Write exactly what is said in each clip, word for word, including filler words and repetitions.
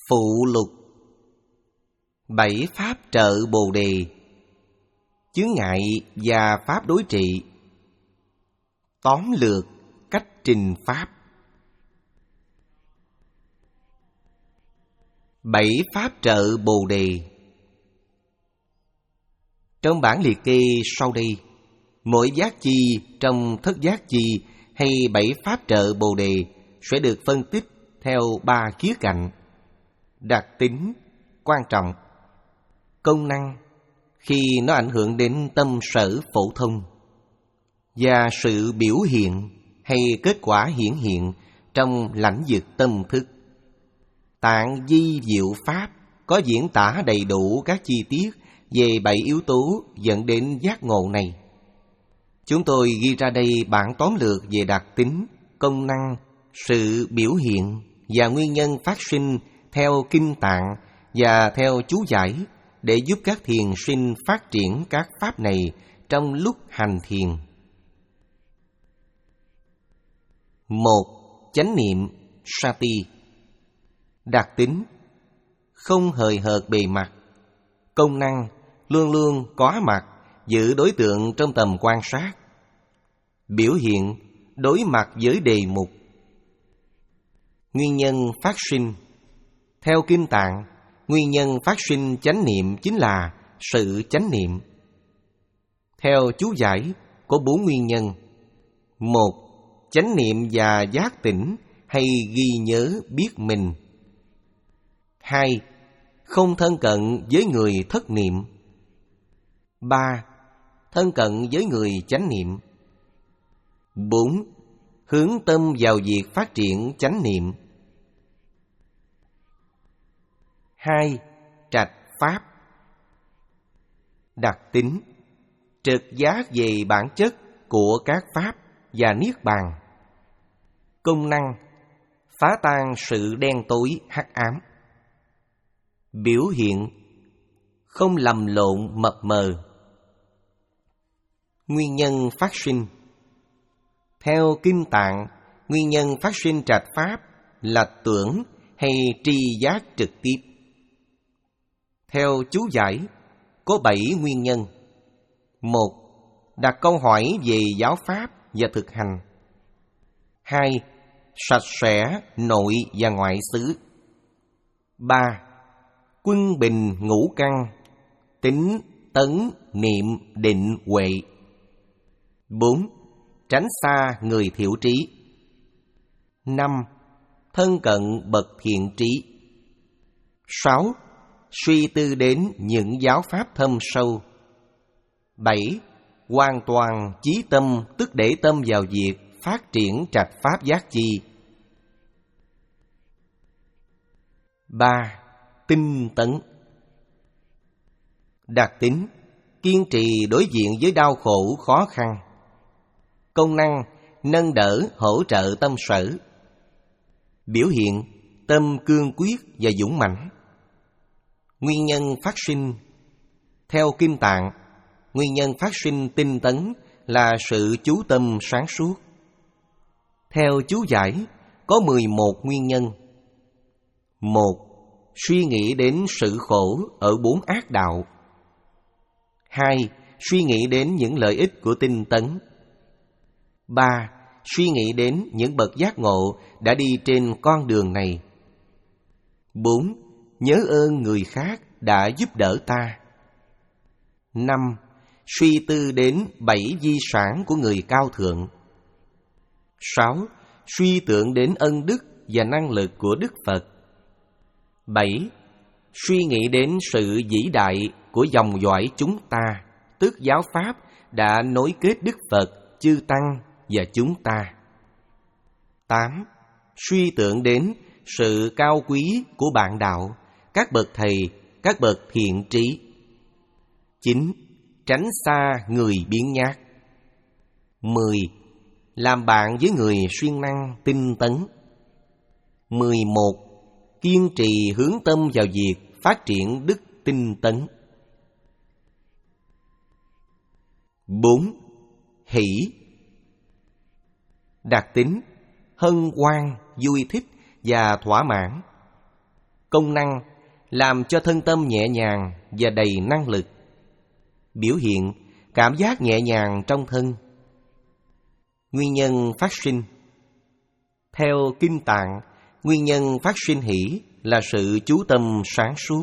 Phụ lục. Bảy pháp trợ Bồ Đề. Chướng ngại và pháp đối trị. Tóm lược cách trình pháp. Bảy pháp trợ Bồ Đề. Trong bản liệt kê sau đây, mỗi giác chi trong thất giác chi hay bảy pháp trợ Bồ Đề sẽ được phân tích theo ba khía cạnh: đặc tính, quan trọng, công năng khi nó ảnh hưởng đến tâm sở phổ thông, và sự biểu hiện hay kết quả hiển hiện trong lãnh vực tâm thức. Tạng Di Diệu Pháp có diễn tả đầy đủ các chi tiết về bảy yếu tố dẫn đến giác ngộ này. Chúng tôi ghi ra đây bản tóm lược về đặc tính, công năng, sự biểu hiện và nguyên nhân phát sinh theo kinh tạng và theo chú giải để giúp các thiền sinh phát triển các pháp này trong lúc hành thiền. Một. Chánh niệm Sati. Đặc tính: không hời hợt bề mặt. Công năng: luôn luôn có mặt, giữ đối tượng trong tầm quan sát. Biểu hiện: đối mặt với đề mục. Nguyên nhân phát sinh: theo kinh tạng, nguyên nhân phát sinh chánh niệm chính là sự chánh niệm. Theo chú giải, có bốn nguyên nhân. Một. Chánh niệm và giác tỉnh hay ghi nhớ biết mình. Hai. Không thân cận với người thất niệm. Ba. Thân cận với người chánh niệm. Bốn. Hướng tâm vào việc phát triển chánh niệm. Hai. Trạch pháp. Đặc tính: trực giác về bản chất của các pháp và niết bàn. Công năng: phá tan sự đen tối hắc ám. Biểu hiện: không lầm lộn mập mờ. Nguyên nhân phát sinh: theo kinh tạng, nguyên nhân phát sinh trạch pháp là tưởng hay tri giác trực tiếp. Theo chú giải, có bảy nguyên nhân. Một. Đặt câu hỏi về giáo pháp và thực hành. Hai. Sạch sẽ nội và ngoại xứ. Ba. Quân bình ngũ căn: tính, tấn, niệm, định, huệ. Bốn. Tránh xa người thiểu trí. Năm. Thân cận bậc thiện trí. Sáu. Suy tư đến những giáo pháp thâm sâu. Bảy. Hoàn toàn chí tâm, tức để tâm vào việc phát triển trạch pháp giác chi. Ba. Tinh tấn. Đặc tính: kiên trì đối diện với đau khổ khó khăn. Công năng: nâng đỡ hỗ trợ tâm sở. Biểu hiện: tâm cương quyết và dũng mãnh. Nguyên nhân phát sinh: theo kinh tạng, nguyên nhân phát sinh tinh tấn là sự chú tâm sáng suốt. Theo chú giải, có mười một nguyên nhân. Một. Suy nghĩ đến sự khổ ở bốn ác đạo. Hai. Suy nghĩ đến những lợi ích của tinh tấn. Ba. Suy nghĩ đến những bậc giác ngộ đã đi trên con đường này. Bốn. Nhớ ơn người khác đã giúp đỡ ta. Năm. Suy tư đến bảy di sản của người cao thượng. Sáu. Suy tưởng đến ân đức và năng lực của Đức Phật. Bảy. Suy nghĩ đến sự vĩ đại của dòng dõi chúng ta, tức giáo pháp đã nối kết Đức Phật, chư Tăng và chúng ta. Tám. Suy tưởng đến sự cao quý của bạn đạo, các bậc thầy, các bậc thiện trí. Chín. Tránh xa người biếng nhác. Mười. Làm bạn với người siêng năng tinh tấn. Mười một. Kiên trì hướng tâm vào việc phát triển đức tinh tấn. Bốn. Hỷ. Đặc tính: hân hoan, vui thích và thỏa mãn. Công năng làm cho thân tâm nhẹ nhàng và đầy năng lực. Biểu hiện cảm giác nhẹ nhàng trong thân. Nguyên nhân phát sinh. Theo Kinh Tạng, nguyên nhân phát sinh hỷ là sự chú tâm sáng suốt.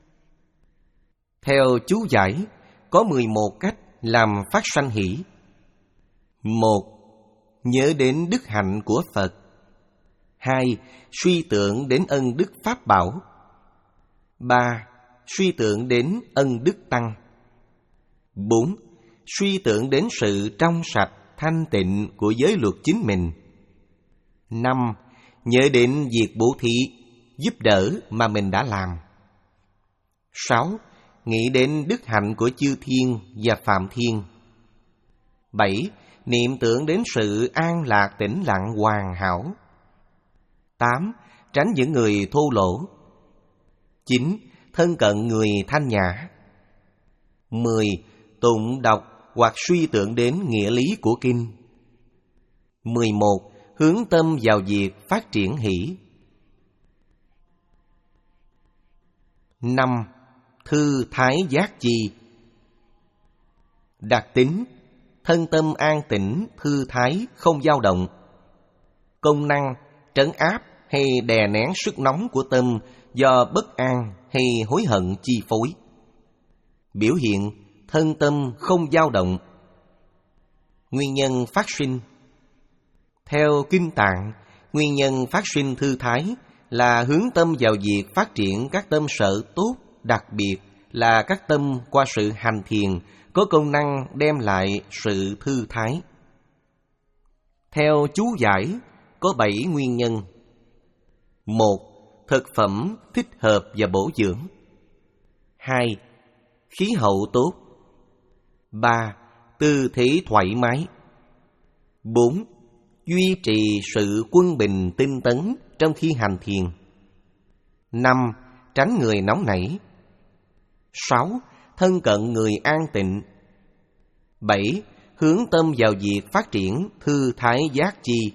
Theo chú giải, có mười một cách làm phát sanh hỷ. Một, nhớ đến đức hạnh của Phật. Hai, suy tưởng đến ân đức Pháp Bảo. Ba, suy tưởng đến ân đức Tăng. Bốn, suy tưởng đến sự trong sạch, thanh tịnh của giới luật chính mình. Năm, nhớ đến việc bố thí, giúp đỡ mà mình đã làm. Sáu, nghĩ đến đức hạnh của chư thiên và phạm thiên. Bảy, niệm tưởng đến sự an lạc tĩnh lặng hoàn hảo. Tám, tránh những người thô lỗ. Chín, thân cận người thanh nhã. Mười, tụng đọc hoặc suy tưởng đến nghĩa lý của kinh. Mười một, hướng tâm vào việc phát triển hỷ. Năm, thư thái giác chi. Đặc tính, thân tâm an tĩnh, thư thái, không dao động. Công năng, trấn áp hay đè nén sức nóng của tâm do bất an hay hối hận chi phối. Biểu hiện, thân tâm không dao động. Nguyên nhân phát sinh. Theo Kinh Tạng, nguyên nhân phát sinh thư thái là hướng tâm vào việc phát triển các tâm sở tốt, đặc biệt là các tâm qua sự hành thiền có công năng đem lại sự thư thái. Theo chú giải, có bảy nguyên nhân. Một, thực phẩm thích hợp và bổ dưỡng. Hai, khí hậu tốt. Ba, tư thế thoải mái. Bốn, duy trì sự quân bình tinh tấn trong khi hành thiền. Năm, tránh người nóng nảy. Sáu, thân cận người an tịnh. Bảy, hướng tâm vào việc phát triển thư thái giác chi.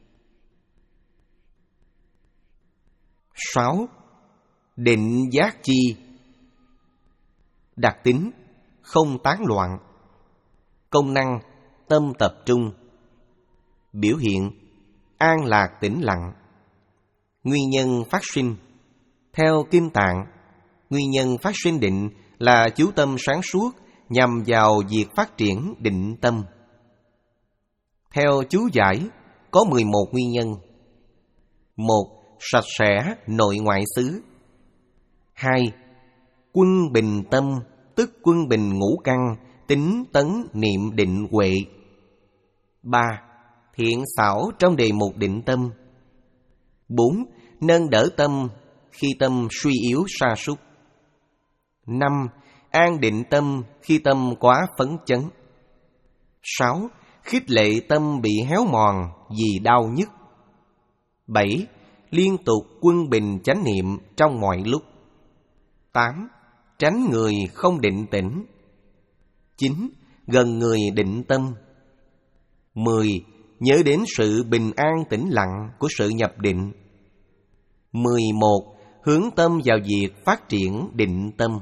Sáu, định giác chi. Đặc tính, không tán loạn. Công năng, tâm tập trung. Biểu hiện, an lạc tĩnh lặng. Nguyên nhân phát sinh. Theo Kinh Tạng, nguyên nhân phát sinh định là chú tâm sáng suốt nhằm vào việc phát triển định tâm. Theo chú giải, có mười một nguyên nhân. Một, sạch sẽ nội ngoại xứ. Hai, quân bình tâm, tức quân bình ngũ căn, tính tấn niệm định huệ. Ba, thiện xảo trong đề mục định tâm. Bốn, nâng đỡ tâm khi tâm suy yếu sa sút. Năm, an định tâm khi tâm quá phấn chấn. Sáu, khích lệ tâm bị héo mòn vì đau nhức. Bảy, liên tục quân bình chánh niệm trong mọi lúc. Tám, tránh người không định tĩnh. Chín, gần người định tâm. Mười, nhớ đến sự bình an tĩnh lặng của sự nhập định. Mười một, hướng tâm vào việc phát triển định tâm.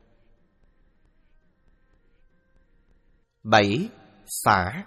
Bảy, xả.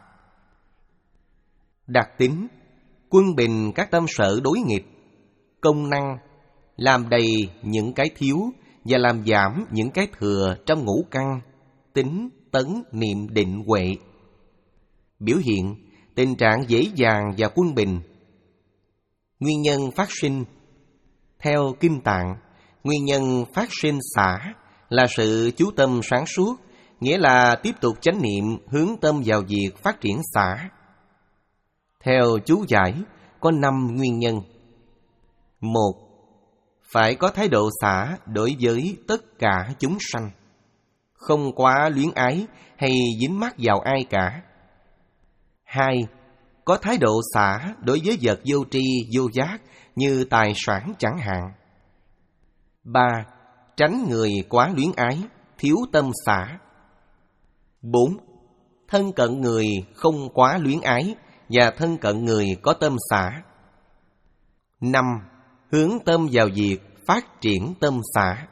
Đặc tính, quân bình các tâm sở đối nghịch. Công năng, làm đầy những cái thiếu và làm giảm những cái thừa trong ngũ căn, tính, tấn, niệm, định, huệ. Biểu hiện, tình trạng dễ dàng và quân bình. Nguyên nhân phát sinh. Theo Kinh Tạng, nguyên nhân phát sinh xả là sự chú tâm sáng suốt, nghĩa là tiếp tục chánh niệm hướng tâm vào việc phát triển xả. Theo chú giải, có năm nguyên nhân. Một, phải có thái độ xả đối với tất cả chúng sanh, không quá luyến ái hay dính mắc vào ai cả. Hai, có thái độ xả đối với vật vô tri, vô giác như tài sản chẳng hạn. Ba, tránh người quá luyến ái, thiếu tâm xả. Bốn, thân cận người không quá luyến ái và thân cận người có tâm xả. Năm, hướng tâm vào việc phát triển tâm xả.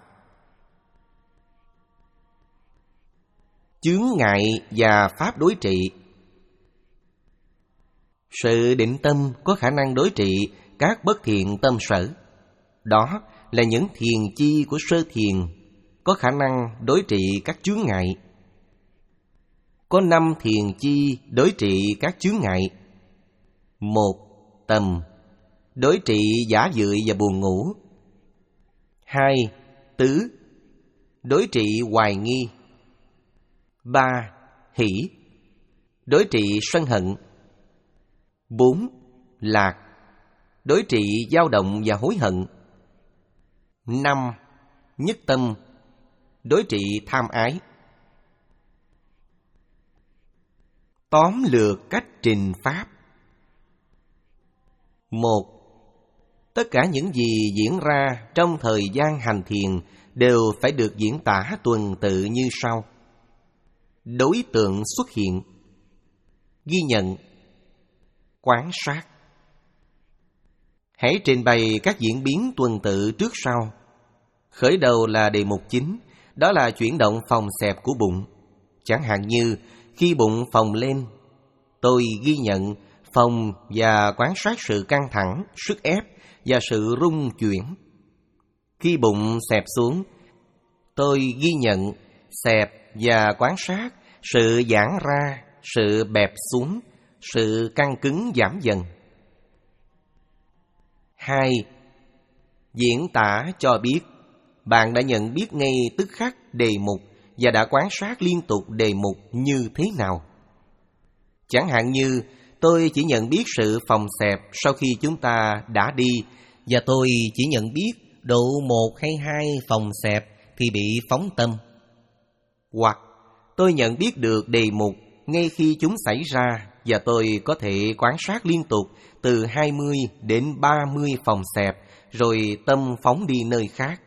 Chướng ngại và pháp đối trị. Sự định tâm có khả năng đối trị các bất thiện tâm sở. Đó là những thiền chi của sơ thiền, có khả năng đối trị các chướng ngại. Có năm thiền chi đối trị các chướng ngại. Một, tầm, đối trị giả dưỡi và buồn ngủ. Hai, tứ, đối trị hoài nghi. Ba, hỷ, đối trị sân hận. Bốn, lạc, đối trị dao động và hối hận. Năm, nhất tâm, đối trị tham ái. Tóm lược cách trình pháp. Một, tất cả những gì diễn ra trong thời gian hành thiền đều phải được diễn tả tuần tự như sau. Đối tượng xuất hiện, ghi nhận, quán sát. Hãy trình bày các diễn biến tuần tự trước sau. Khởi đầu là đề mục chính, đó là chuyển động phồng xẹp của bụng. Chẳng hạn như khi bụng phồng lên, tôi ghi nhận, phồng và quan sát sự căng thẳng, sức ép và sự rung chuyển. Khi bụng xẹp xuống, tôi ghi nhận, xẹp và quan sát sự giãn ra, sự bẹp xuống, sự căng cứng giảm dần. Hai, diễn tả cho biết bạn đã nhận biết ngay tức khắc đề mục và đã quan sát liên tục đề mục như thế nào. Chẳng hạn như tôi chỉ nhận biết sự phồng xẹp sau khi chúng ta đã đi, và tôi chỉ nhận biết độ một hay hai phồng xẹp thì bị phóng tâm. Hoặc tôi nhận biết được đề mục ngay khi chúng xảy ra, và tôi có thể quan sát liên tục từ hai mươi đến ba mươi phồng xẹp, rồi tâm phóng đi nơi khác.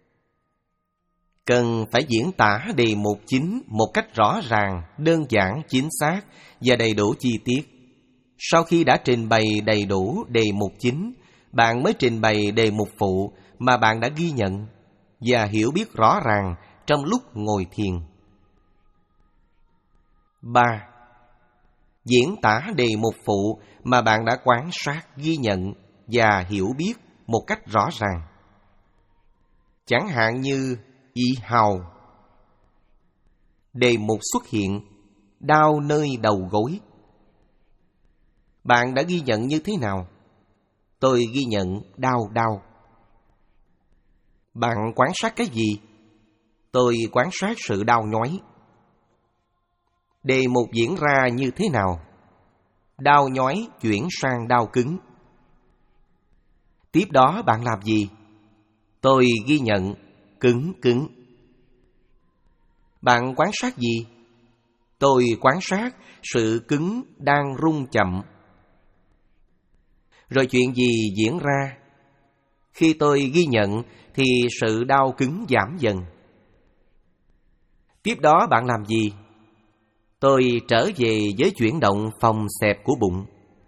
Cần phải diễn tả đề mục chính một cách rõ ràng, đơn giản, chính xác và đầy đủ chi tiết. Sau khi đã trình bày đầy đủ đề mục chính, bạn mới trình bày đề mục phụ mà bạn đã ghi nhận và hiểu biết rõ ràng trong lúc ngồi thiền. Ba, diễn tả đề mục phụ mà bạn đã quan sát, ghi nhận và hiểu biết một cách rõ ràng. Chẳng hạn như y hào. Đề mục xuất hiện, đau nơi đầu gối. Bạn đã ghi nhận như thế nào? Tôi ghi nhận đau đau. Bạn quan sát cái gì? Tôi quan sát sự đau nhói. Đề mục diễn ra như thế nào? Đau nhói chuyển sang đau cứng. Tiếp đó bạn làm gì? Tôi ghi nhận cứng cứng. Bạn quan sát gì? Tôi quan sát sự cứng đang rung chậm. Rồi chuyện gì diễn ra? Khi tôi ghi nhận thì sự đau cứng giảm dần. Tiếp đó bạn làm gì? Tôi trở về với chuyển động phồng xẹp của bụng.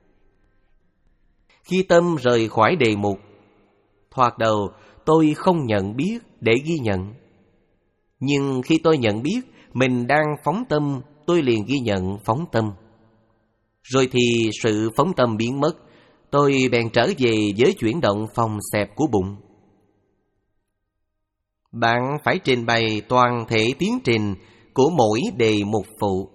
Khi tâm rời khỏi đề mục, thoạt đầu tôi không nhận biết để ghi nhận. Nhưng khi tôi nhận biết mình đang phóng tâm, tôi liền ghi nhận phóng tâm. Rồi thì sự phóng tâm biến mất, tôi bèn trở về với chuyển động phồng xẹp của bụng. Bạn phải trình bày toàn thể tiến trình của mỗi đề mục phụ.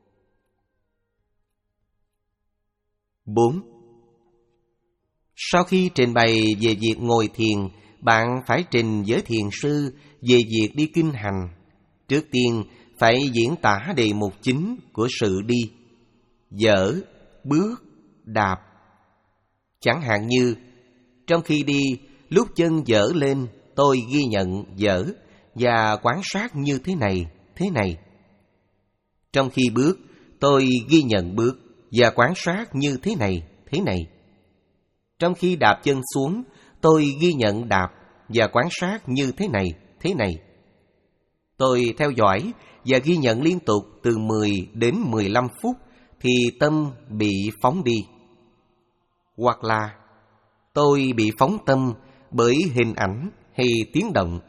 Bốn, sau khi trình bày về việc ngồi thiền, bạn phải trình với thiền sư về việc đi kinh hành. Trước tiên phải diễn tả đề mục chính của sự đi: dở, bước, đạp. Chẳng hạn như trong khi đi, lúc chân dở lên, tôi ghi nhận dở và quan sát như thế này, thế này. Trong khi bước, tôi ghi nhận bước và quan sát như thế này, thế này. Trong khi đạp chân xuống, tôi ghi nhận đạp và quan sát như thế này, thế này. Tôi theo dõi và ghi nhận liên tục từ mười đến mười lăm phút thì tâm bị phóng đi. Hoặc là tôi bị phóng tâm bởi hình ảnh, hay tiếng động.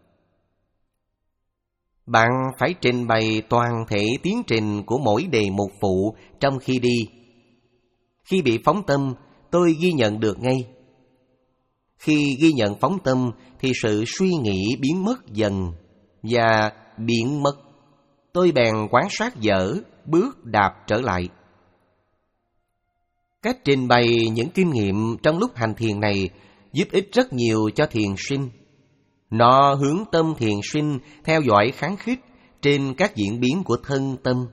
Bạn phải trình bày toàn thể tiến trình của mỗi đề mục phụ trong khi đi. Khi bị phóng tâm, tôi ghi nhận được ngay. Khi ghi nhận phóng tâm thì sự suy nghĩ biến mất dần và biến mất. Tôi bèn quan sát dở, bước đạp trở lại. Cách trình bày những kinh nghiệm trong lúc hành thiền này giúp ích rất nhiều cho thiền sinh. Nó hướng tâm thiền sinh theo dõi kháng khích trên các diễn biến của thân tâm.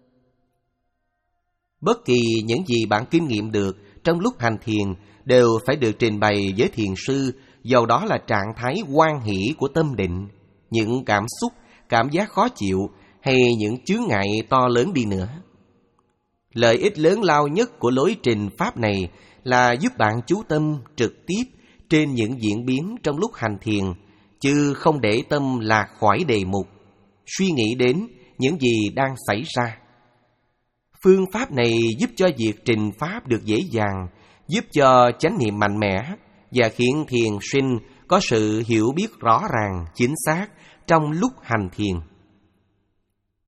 Bất kỳ những gì bạn kinh nghiệm được trong lúc hành thiền đều phải được trình bày với thiền sư, dầu đó là trạng thái hoan hỷ của tâm định, những cảm xúc, cảm giác khó chịu hay những chướng ngại to lớn đi nữa. Lợi ích lớn lao nhất của lối trình pháp này là giúp bạn chú tâm trực tiếp trên những diễn biến trong lúc hành thiền, chứ không để tâm lạc khỏi đề mục, suy nghĩ đến những gì đang xảy ra. Phương pháp này giúp cho việc trình pháp được dễ dàng, giúp cho chánh niệm mạnh mẽ và khiến thiền sinh có sự hiểu biết rõ ràng, chính xác trong lúc hành thiền.